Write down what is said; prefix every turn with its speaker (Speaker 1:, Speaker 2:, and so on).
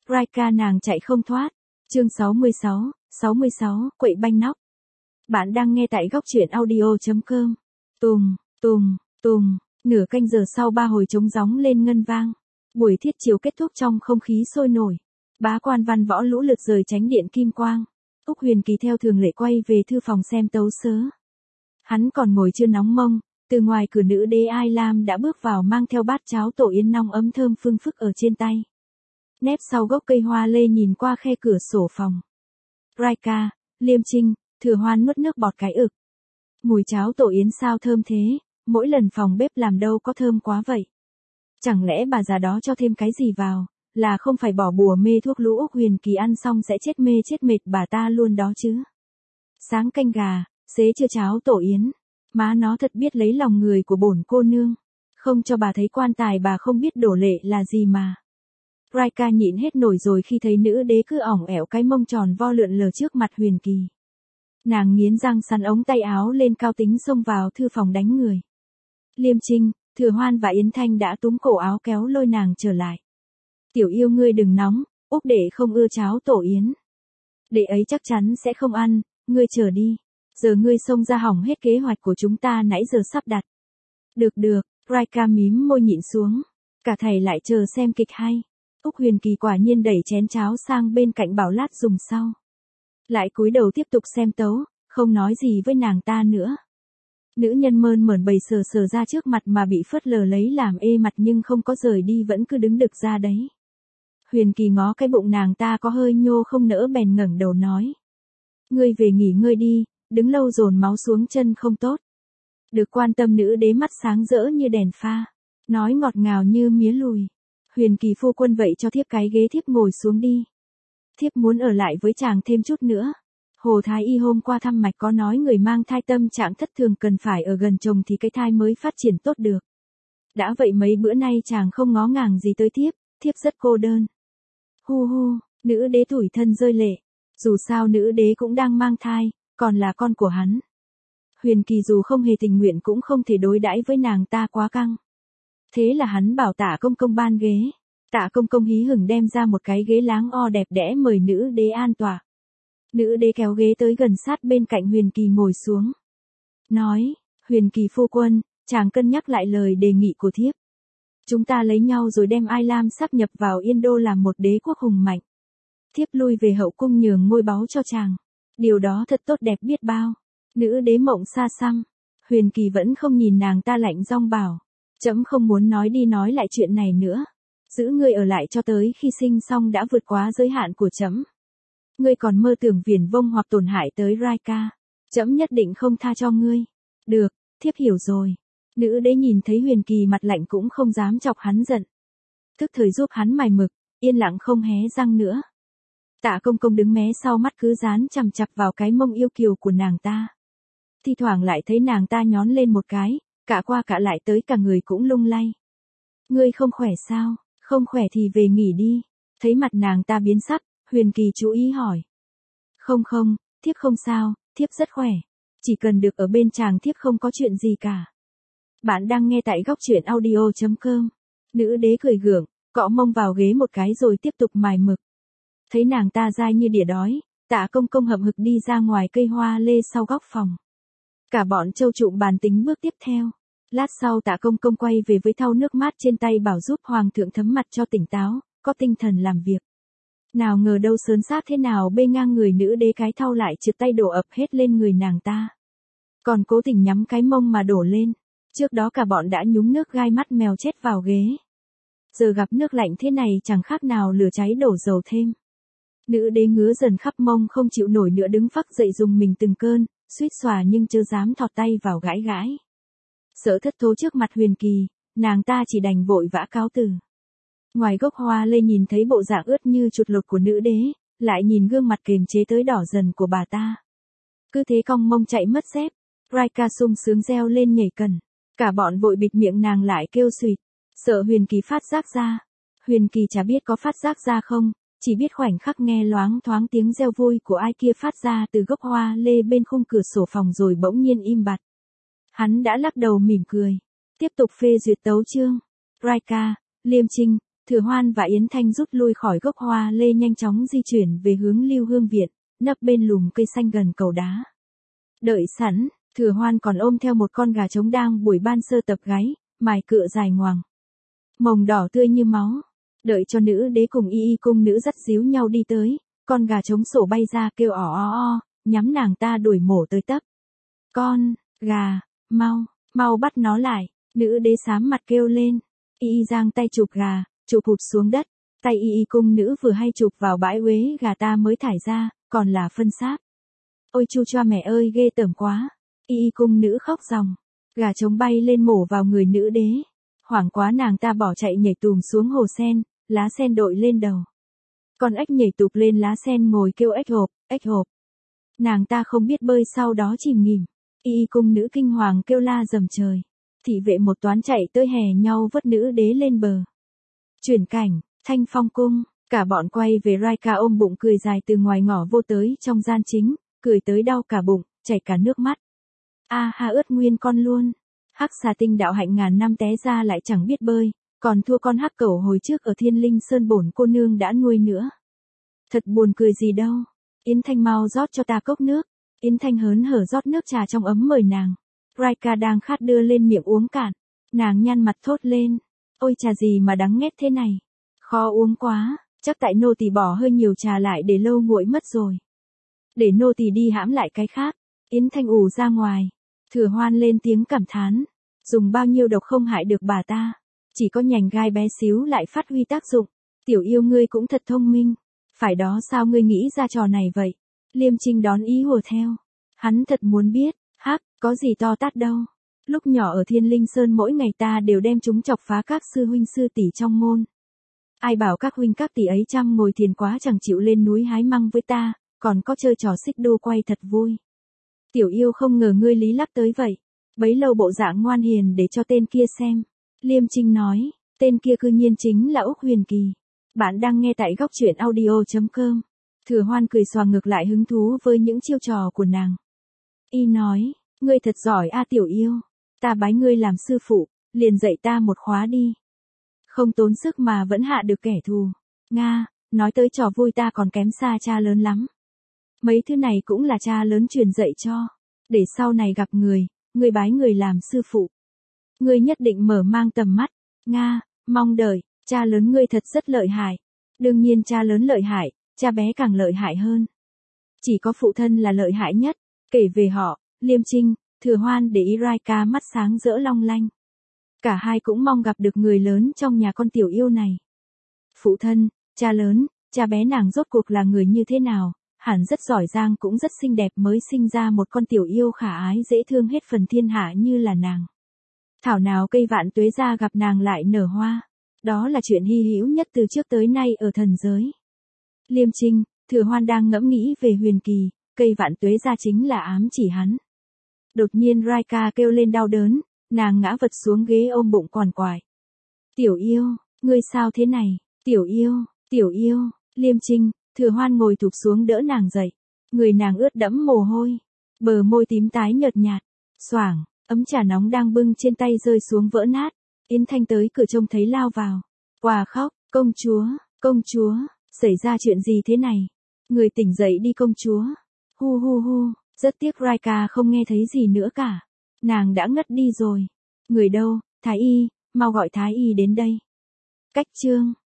Speaker 1: Raika nàng chạy không thoát. Chương 66, quậy banh nóc. Bạn đang nghe tại góc truyện audio.com. Tùng, nửa canh giờ sau 3 hồi trống gióng lên ngân vang. Buổi thiết chiếu kết thúc trong không khí sôi nổi. Bá quan văn võ lũ lượt rời tránh điện kim quang. Úc Huyền Kỳ theo thường lệ quay về thư phòng xem tấu sớ. Hắn còn ngồi chưa nóng mông, từ ngoài cửa nữ đế Ai Lam đã bước vào mang theo bát cháo tổ yến nong ấm thơm phương phức ở trên tay. Nép sau gốc cây hoa lê nhìn qua khe cửa sổ phòng. Raika, Liêm Trinh, Thừa Hoan nuốt nước bọt cái ực. Mùi cháo tổ yến sao thơm thế, mỗi lần phòng bếp làm đâu có thơm quá vậy. Chẳng lẽ bà già đó cho thêm cái gì vào, là không phải bỏ bùa mê thuốc lũ Úc Huyền Kỳ ăn xong sẽ chết mê chết mệt bà ta luôn đó chứ. Sáng canh gà, xế chưa cháo tổ yến. Má nó thật biết lấy lòng người của bổn cô nương. Không cho bà thấy quan tài bà không biết đổ lệ là gì mà. Raika nhịn hết nổi rồi khi thấy nữ đế cứ ỏng ẻo cái mông tròn vo lượn lờ trước mặt Huyền Kỳ. Nàng nghiến răng sắn ống tay áo lên cao tính xông vào thư phòng đánh người. Liêm Trinh, Thừa Hoan và Yến Thanh đã túm cổ áo kéo lôi nàng trở lại. Tiểu yêu ngươi đừng nóng, Úc đệ không ưa cháo tổ yến. Đệ ấy chắc chắn sẽ không ăn, ngươi chờ đi. Giờ ngươi xông ra hỏng hết kế hoạch của chúng ta nãy giờ sắp đặt. Được, Raika mím môi nhịn xuống. Cả thầy lại chờ xem kịch hay. Úc Huyền Kỳ quả nhiên đẩy chén cháo sang bên cạnh bảo lát dùng sau. Lại cúi đầu tiếp tục xem tấu, không nói gì với nàng ta nữa. Nữ nhân mơn mởn bầy sờ ra trước mặt mà bị phớt lờ lấy làm ê mặt nhưng không có rời đi vẫn cứ đứng đực ra đấy. Huyền Kỳ ngó cái bụng nàng ta có hơi nhô không nỡ bèn ngẩng đầu nói. Ngươi về nghỉ ngơi đi, đứng lâu dồn máu xuống chân không tốt. Được quan tâm nữ đế mắt sáng rỡ như đèn pha, nói ngọt ngào như mía lùi. Huyền Kỳ phu quân vậy cho thiếp cái ghế thiếp ngồi xuống đi. Thiếp muốn ở lại với chàng thêm chút nữa. Hồ Thái Y hôm qua thăm mạch có nói người mang thai tâm trạng thất thường cần phải ở gần chồng thì cái thai mới phát triển tốt được. Đã vậy mấy bữa nay chàng không ngó ngàng gì tới thiếp rất cô đơn. Hu, nữ đế tủi thân rơi lệ. Dù sao nữ đế cũng đang mang thai, còn là con của hắn. Huyền Kỳ dù không hề tình nguyện cũng không thể đối đãi với nàng ta quá căng. Thế là hắn bảo Tạ Công Công ban ghế. Tạ Công Công hí hửng đem ra một cái ghế láng o đẹp đẽ mời nữ đế an tọa. Nữ đế kéo ghế tới gần sát bên cạnh Huyền Kỳ ngồi xuống. Nói, Huyền Kỳ phu quân, chàng cân nhắc lại lời đề nghị của thiếp. Chúng ta lấy nhau rồi đem Ai Lam sáp nhập vào Yên Đô làm một đế quốc hùng mạnh. Thiếp lui về hậu cung nhường ngôi báu cho chàng. Điều đó thật tốt đẹp biết bao. Nữ đế mộng xa xăm. Huyền Kỳ vẫn không nhìn nàng ta lạnh giọng bảo. Trẫm không muốn nói đi nói lại chuyện này nữa. Giữ ngươi ở lại cho tới khi sinh xong đã vượt quá giới hạn của trẫm. Ngươi còn mơ tưởng viển vông hoặc tổn hại tới Raika. Trẫm nhất định không tha cho ngươi. Được, thiếp hiểu rồi. Nữ đế nhìn thấy Huyền Kỳ mặt lạnh cũng không dám chọc hắn giận. Thức thời giúp hắn mài mực, yên lặng không hé răng nữa. Tạ Công Công đứng mé sau mắt cứ dán chằm chằm vào cái mông yêu kiều của nàng ta. Thi thoảng lại thấy nàng ta nhón lên một cái, cả qua cả lại tới cả người cũng lung lay. Ngươi không khỏe sao? Không khỏe thì về nghỉ đi. Thấy mặt nàng ta biến sắc, Huyền Kỳ chú ý hỏi. Không, thiếp không sao, thiếp rất khỏe. Chỉ cần được ở bên chàng thiếp không có chuyện gì cả. Bạn đang nghe tại góc truyện audio.com. Nữ đế cười gượng, cọ mông vào ghế một cái rồi tiếp tục mài mực. Thấy nàng ta dai như đỉa đói, Tạ Công Công hậm hực đi ra ngoài cây hoa lê sau góc phòng. Cả bọn châu trụm bàn tính bước tiếp theo. Lát sau Tạ Công Công quay về với thau nước mát trên tay bảo giúp hoàng thượng thấm mặt cho tỉnh táo, có tinh thần làm việc. Nào ngờ đâu sớn xác thế nào bê ngang người nữ đế cái thau lại trượt tay đổ ập hết lên người nàng ta. Còn cố tình nhắm cái mông mà đổ lên. Trước đó cả bọn đã nhúng nước gai mắt mèo chết vào ghế. Giờ gặp nước lạnh thế này chẳng khác nào lửa cháy đổ dầu thêm. Nữ đế ngứa dần khắp mông không chịu nổi nữa đứng phắc dậy dùng mình từng cơn, suýt xòa nhưng chưa dám thọt tay vào gãi gãi. Sợ thất thố trước mặt Huyền Kỳ, nàng ta chỉ đành vội vã cáo từ. Ngoài gốc hoa lê nhìn thấy bộ dạng ướt như chuột lột của nữ đế, lại nhìn gương mặt kềm chế tới đỏ dần của bà ta. Cứ thế cong mông chạy mất dép, Raika sung sướng reo lên nhảy cần. Cả bọn vội bịt miệng nàng lại kêu suyệt, sợ Huyền Kỳ phát giác ra. Huyền Kỳ chả biết có phát giác ra không, chỉ biết khoảnh khắc nghe loáng thoáng tiếng reo vui của ai kia phát ra từ gốc hoa lê bên khung cửa sổ phòng rồi bỗng nhiên im bặt. Hắn đã lắc đầu mỉm cười, tiếp tục phê duyệt tấu chương. Raika, Liêm Trinh, Thừa Hoan và Yến Thanh rút lui khỏi gốc hoa lê nhanh chóng di chuyển về hướng Lưu Hương Viện, nấp bên lùm cây xanh gần cầu đá. Đợi sẵn, Thừa Hoan còn ôm theo một con gà trống đang buổi ban sơ tập gáy, mài cựa dài ngoằng, mồng đỏ tươi như máu. Đợi cho nữ đế cùng y y cung nữ dắt díu nhau đi tới, con gà trống sổ bay ra kêu ỏ o o, nhắm nàng ta đuổi mổ tới tấp. Con, gà, mau bắt nó lại, nữ đế xám mặt kêu lên. Y y giang tay chụp gà, chụp hụt xuống đất, tay y y cung nữ vừa hay chụp vào bãi uế gà ta mới thải ra, còn là phân sáp. Ôi chu choa mẹ ơi ghê tởm quá, y y cung nữ khóc ròng, gà trống bay lên mổ vào người nữ đế. Hoảng quá nàng ta bỏ chạy nhảy tùm xuống hồ sen, lá sen đội lên đầu. Con ếch nhảy tụp lên lá sen ngồi kêu ếch hộp, ếch hộp. Nàng ta không biết bơi sau đó chìm nghỉm. Y cung nữ kinh hoàng kêu la dầm trời. Thị vệ một toán chạy tới hè nhau vớt nữ đế lên bờ. Chuyển cảnh, Thanh Phong cung, cả bọn quay về Raika ôm bụng cười dài từ ngoài ngõ vô tới trong gian chính, cười tới đau cả bụng, chảy cả nước mắt. A ha ướt nguyên con luôn. Hắc xà tinh đạo hạnh ngàn năm té ra lại chẳng biết bơi, còn thua con hắc cẩu hồi trước ở Thiên Linh Sơn bổn cô nương đã nuôi nữa. Thật buồn cười gì đâu. Yến Thanh mau rót cho ta cốc nước. Yến Thanh hớn hở rót nước trà trong ấm mời nàng. Raika đang khát đưa lên miệng uống cạn. Nàng nhăn mặt thốt lên. Ôi trà gì mà đắng nghét thế này. Khó uống quá, chắc tại nô tỳ bỏ hơi nhiều trà lại để lâu nguội mất rồi. Để nô tỳ đi hãm lại cái khác. Yến Thanh ù ra ngoài. Thừa Hoan lên tiếng cảm thán. Dùng bao nhiêu độc không hại được bà ta. Chỉ có nhành gai bé xíu lại phát huy tác dụng. Tiểu yêu ngươi cũng thật thông minh. Phải đó sao ngươi nghĩ ra trò này vậy? Liêm Trinh đón ý hùa theo. Hắn thật muốn biết, hắc, có gì to tát đâu. Lúc nhỏ ở Thiên Linh Sơn mỗi ngày ta đều đem chúng chọc phá các sư huynh sư tỷ trong môn. Ai bảo các huynh các tỷ ấy chăm ngồi thiền quá chẳng chịu lên núi hái măng với ta, còn có chơi trò xích đu quay thật vui. Tiểu yêu không ngờ ngươi lý lắp tới vậy. Bấy lâu bộ dạng ngoan hiền để cho tên kia xem. Liêm Trinh nói, tên kia cư nhiên chính là Úc Huyền Kỳ. Bạn đang nghe tại góc truyện audio.com. Thừa Hoan cười xòa ngược lại hứng thú với những chiêu trò của nàng. Y nói, ngươi thật giỏi a tiểu yêu. Ta bái ngươi làm sư phụ, liền dạy ta một khóa đi. Không tốn sức mà vẫn hạ được kẻ thù. Nga, nói tới trò vui ta còn kém xa cha lớn lắm. Mấy thứ này cũng là cha lớn truyền dạy cho. Để sau này gặp người, ngươi bái người làm sư phụ. Ngươi nhất định mở mang tầm mắt. Nga, mong đợi, cha lớn ngươi thật rất lợi hại. Đương nhiên cha lớn lợi hại, cha bé càng lợi hại hơn. Chỉ có phụ thân là lợi hại nhất. Kể về họ, Liêm Trinh, Thừa Hoan để ý Raika mắt sáng rỡ long lanh. Cả hai cũng mong gặp được người lớn trong nhà con tiểu yêu này. Phụ thân, cha lớn, cha bé nàng rốt cuộc là người như thế nào? Hẳn rất giỏi giang cũng rất xinh đẹp mới sinh ra một con tiểu yêu khả ái dễ thương hết phần thiên hạ như là nàng. Thảo nào cây vạn tuế ra gặp nàng lại nở hoa. Đó là chuyện hy hữu nhất từ trước tới nay ở thần giới. Liêm Trinh, Thừa Hoan đang ngẫm nghĩ về Huyền Kỳ, cây vạn tuế ra chính là ám chỉ hắn. Đột nhiên Raika kêu lên đau đớn, nàng ngã vật xuống ghế ôm bụng quằn quại. Tiểu yêu, ngươi sao thế này? Tiểu yêu, Liêm Trinh, Thừa Hoan ngồi thụp xuống đỡ nàng dậy. Người nàng ướt đẫm mồ hôi, bờ môi tím tái nhợt nhạt. Xoảng, ấm trà nóng đang bưng trên tay rơi xuống vỡ nát. Yến Thanh tới cửa trông thấy lao vào. Quà khóc, công chúa, xảy ra chuyện gì thế này? Người tỉnh dậy đi công chúa. Hu hu hu, rất tiếc Raika không nghe thấy gì nữa cả. Nàng đã ngất đi rồi. Người đâu, Thái y, mau gọi Thái y đến đây. Cách chương